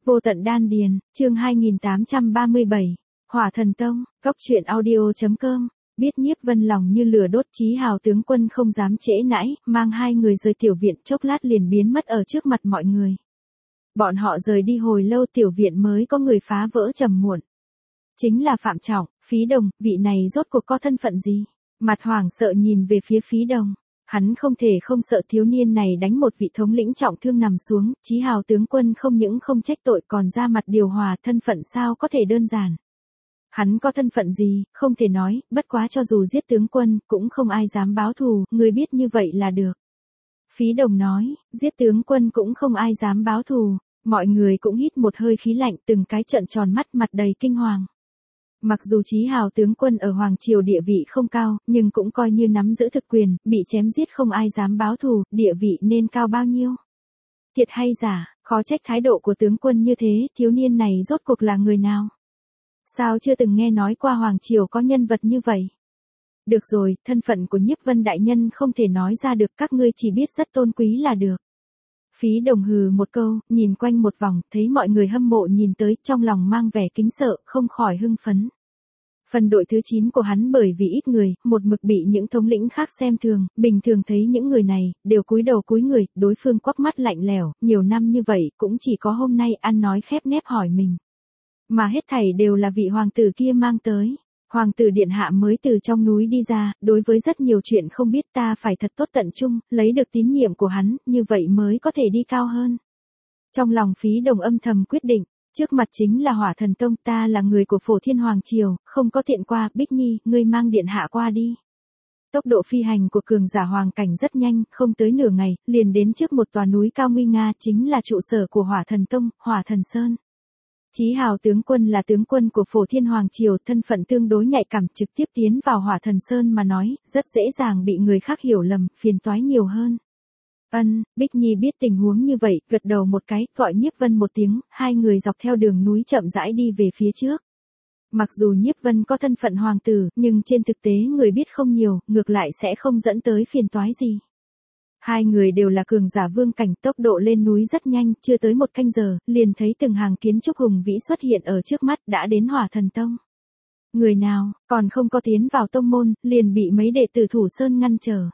Vô tận đan điền, chương 2837, Hỏa Thần Tông, Cốc truyện audio.com. Biết Nhiếp Vân lòng như lửa đốt, Chí Hào tướng quân không dám trễ nãi, mang hai người rời tiểu viện, chốc lát liền biến mất ở trước mặt mọi người. Bọn họ rời đi hồi lâu, tiểu viện mới có người phá vỡ trầm muộn. Chính là Phạm Trọng, Phí Đồng, vị này rốt cuộc có thân phận gì? Mặt hoảng sợ nhìn về phía Phí Đồng. Hắn không thể không sợ thiếu niên này đánh một vị thống lĩnh trọng thương nằm xuống, Chí Hào tướng quân không những không trách tội còn ra mặt điều hòa, thân phận sao có thể đơn giản. Hắn có thân phận gì, không thể nói, bất quá cho dù giết tướng quân, cũng không ai dám báo thù, người biết như vậy là được. Phí Đồng nói, giết tướng quân cũng không ai dám báo thù, mọi người cũng hít một hơi khí lạnh, từng cái trợn tròn mắt, mặt đầy kinh hoàng. Mặc dù Chí Hào tướng quân ở Hoàng Triều địa vị không cao, nhưng cũng coi như nắm giữ thực quyền, bị chém giết không ai dám báo thù, địa vị nên cao bao nhiêu. Thiệt hay giả, khó trách thái độ của tướng quân như thế, thiếu niên này rốt cuộc là người nào? Sao chưa từng nghe nói qua Hoàng Triều có nhân vật như vậy? Được rồi, thân phận của Nhiếp Vân đại nhân không thể nói ra được, các ngươi chỉ biết rất tôn quý là được. Phí Đồng hừ một câu, nhìn quanh một vòng, thấy mọi người hâm mộ nhìn tới, trong lòng mang vẻ kính sợ, không khỏi hưng phấn. Phần đội thứ 9 của hắn bởi vì ít người, một mực bị những thống lĩnh khác xem thường, bình thường thấy những người này, đều cúi đầu cúi người, đối phương quắc mắt lạnh lẽo, nhiều năm như vậy, cũng chỉ có hôm nay ăn nói khép nép hỏi mình. Mà hết thảy đều là vị hoàng tử kia mang tới. Hoàng tử điện hạ mới từ trong núi đi ra, đối với rất nhiều chuyện không biết, ta phải thật tốt tận trung, lấy được tín nhiệm của hắn, như vậy mới có thể đi cao hơn. Trong lòng Phí Đồng âm thầm quyết định, trước mặt chính là Hỏa Thần Tông, ta là người của Phổ Thiên Hoàng Triều, không có tiện qua, Bích Nhi, ngươi mang điện hạ qua đi. Tốc độ phi hành của cường giả hoàng cảnh rất nhanh, không tới nửa ngày, liền đến trước một tòa núi cao nguy nga, chính là trụ sở của Hỏa Thần Tông, Hỏa Thần Sơn. Chí Hào tướng quân là tướng quân của Phổ Thiên Hoàng Triều, thân phận tương đối nhạy cảm, trực tiếp tiến vào Hỏa Thần Sơn mà nói, rất dễ dàng bị người khác hiểu lầm, phiền toái nhiều hơn. Bích Nhi biết tình huống như vậy, gật đầu một cái, gọi Nhiếp Vân một tiếng, hai người dọc theo đường núi chậm rãi đi về phía trước. Mặc dù Nhiếp Vân có thân phận hoàng tử, nhưng trên thực tế người biết không nhiều, ngược lại sẽ không dẫn tới phiền toái gì. Hai người đều là cường giả vương cảnh, tốc độ lên núi rất nhanh, chưa tới một canh giờ, liền thấy từng hàng kiến trúc hùng vĩ xuất hiện ở trước mắt, đã đến Hỏa Thần Tông. Người nào, còn không có tiến vào tông môn, liền bị mấy đệ tử Thủ Sơn ngăn trở.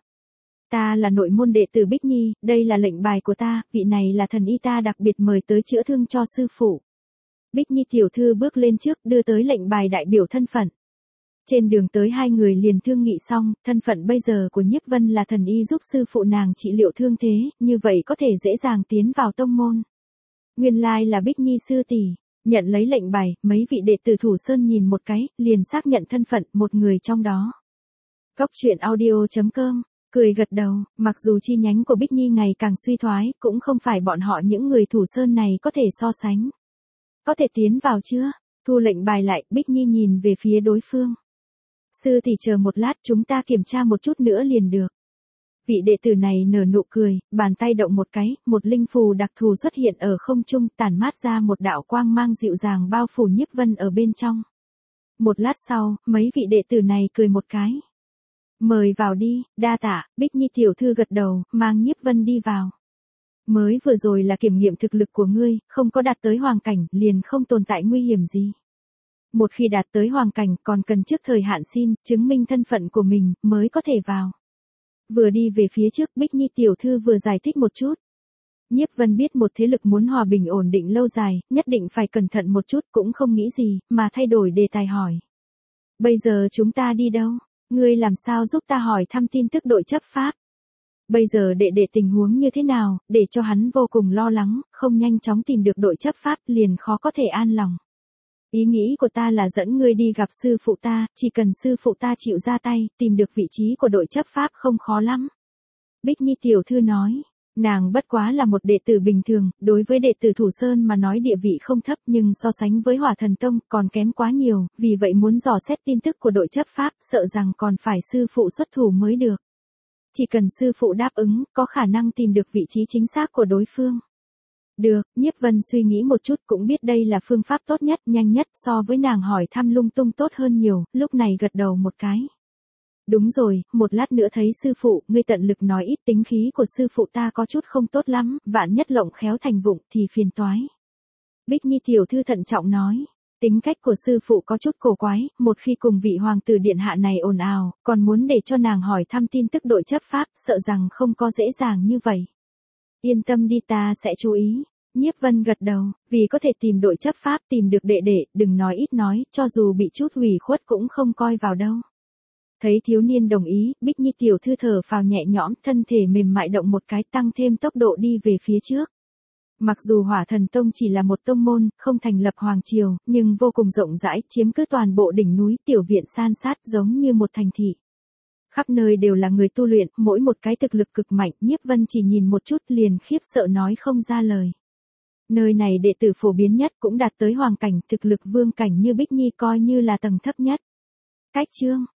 Ta là nội môn đệ tử Bích Nhi, đây là lệnh bài của ta, vị này là thần y ta đặc biệt mời tới chữa thương cho sư phụ. Bích Nhi tiểu thư bước lên trước, đưa tới lệnh bài đại biểu thân phận. Trên đường tới hai người liền thương nghị xong, thân phận bây giờ của Nhiếp Vân là thần y giúp sư phụ nàng trị liệu thương thế, như vậy có thể dễ dàng tiến vào tông môn. Nguyên lai là Bích Nhi sư tỷ. Nhận lấy lệnh bài, mấy vị đệ tử Thủ Sơn nhìn một cái, liền xác nhận thân phận, một người trong đó. Cốc truyện audio.com, cười gật đầu, mặc dù chi nhánh của Bích Nhi ngày càng suy thoái, cũng không phải bọn họ những người Thủ Sơn này có thể so sánh. Có thể tiến vào chưa? Thu lệnh bài lại, Bích Nhi nhìn về phía đối phương. Sư tỷ chờ một lát, chúng ta kiểm tra một chút nữa liền được. Vị đệ tử này nở nụ cười, bàn tay động một cái, một linh phù đặc thù xuất hiện ở không trung, tản mát ra một đạo quang mang dịu dàng bao phủ Nhiếp Vân ở bên trong. Một lát sau, mấy vị đệ tử này cười một cái. Mời vào đi, đa tạ, Bích Nhi tiểu thư gật đầu, mang Nhiếp Vân đi vào. Mới vừa rồi là kiểm nghiệm thực lực của ngươi, không có đạt tới hoàng cảnh, liền không tồn tại nguy hiểm gì. Một khi đạt tới hoàng cảnh, còn cần trước thời hạn xin, chứng minh thân phận của mình, mới có thể vào. Vừa đi về phía trước, Bích Nhi tiểu thư vừa giải thích một chút. Nhiếp Vân biết một thế lực muốn hòa bình ổn định lâu dài, nhất định phải cẩn thận một chút, cũng không nghĩ gì, mà thay đổi đề tài hỏi. Bây giờ chúng ta đi đâu? Ngươi làm sao giúp ta hỏi thăm tin tức đội chấp pháp? Bây giờ đệ tình huống như thế nào, để cho hắn vô cùng lo lắng, không nhanh chóng tìm được đội chấp pháp, liền khó có thể an lòng. Ý nghĩ của ta là dẫn ngươi đi gặp sư phụ ta, chỉ cần sư phụ ta chịu ra tay, tìm được vị trí của đội chấp pháp không khó lắm. Bích Nhi tiểu thư nói, nàng bất quá là một đệ tử bình thường, đối với đệ tử Thủ Sơn mà nói địa vị không thấp, nhưng so sánh với Hỏa Thần Tông còn kém quá nhiều, vì vậy muốn dò xét tin tức của đội chấp pháp, sợ rằng còn phải sư phụ xuất thủ mới được. Chỉ cần sư phụ đáp ứng, có khả năng tìm được vị trí chính xác của đối phương. Được, Nhiếp Vân suy nghĩ một chút cũng biết đây là phương pháp tốt nhất, nhanh nhất, so với nàng hỏi thăm lung tung tốt hơn nhiều, lúc này gật đầu một cái. Đúng rồi, một lát nữa thấy sư phụ, ngươi tận lực nói ít, tính khí của sư phụ ta có chút không tốt lắm, vạn nhất lộng khéo thành vụng thì phiền toái. Bích Nhi tiểu thư thận trọng nói. Tính cách của sư phụ có chút cổ quái, một khi cùng vị hoàng tử điện hạ này ồn ào, còn muốn để cho nàng hỏi thăm tin tức đội chấp pháp, sợ rằng không có dễ dàng như vậy. Yên tâm đi, ta sẽ chú ý. Nhiếp Vân gật đầu, vì có thể tìm đội chấp pháp, tìm được đệ đệ, đừng nói ít nói, cho dù bị chút ủy khuất cũng không coi vào đâu. Thấy thiếu niên đồng ý, Bích Nhi tiểu thư thở phào nhẹ nhõm, thân thể mềm mại động một cái, tăng thêm tốc độ đi về phía trước. Mặc dù Hỏa Thần Tông chỉ là một tông môn, không thành lập hoàng triều, nhưng vô cùng rộng rãi, chiếm cứ toàn bộ đỉnh núi, tiểu viện san sát giống như một thành thị. Khắp nơi đều là người tu luyện, mỗi một cái thực lực cực mạnh, Nhiếp Vân chỉ nhìn một chút liền khiếp sợ nói không ra lời. Nơi này đệ tử phổ biến nhất cũng đạt tới hoàng cảnh, thực lực vương cảnh như Bích Nhi coi như là tầng thấp nhất. Cách chương